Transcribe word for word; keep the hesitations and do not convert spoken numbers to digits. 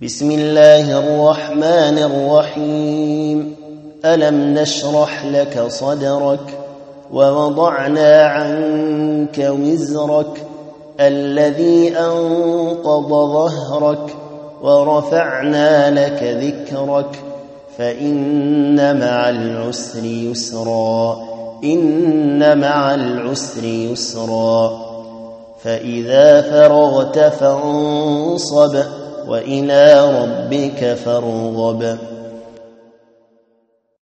بسم الله الرحمن الرحيم. ألم نشرح لك صدرك ووضعنا عنك وزرك الذي أنقض ظهرك ورفعنا لك ذكرك فإن مع العسر يسرا إن مع العسر يسرا فإذا فرغت فانصب وإلى ربك فارغب.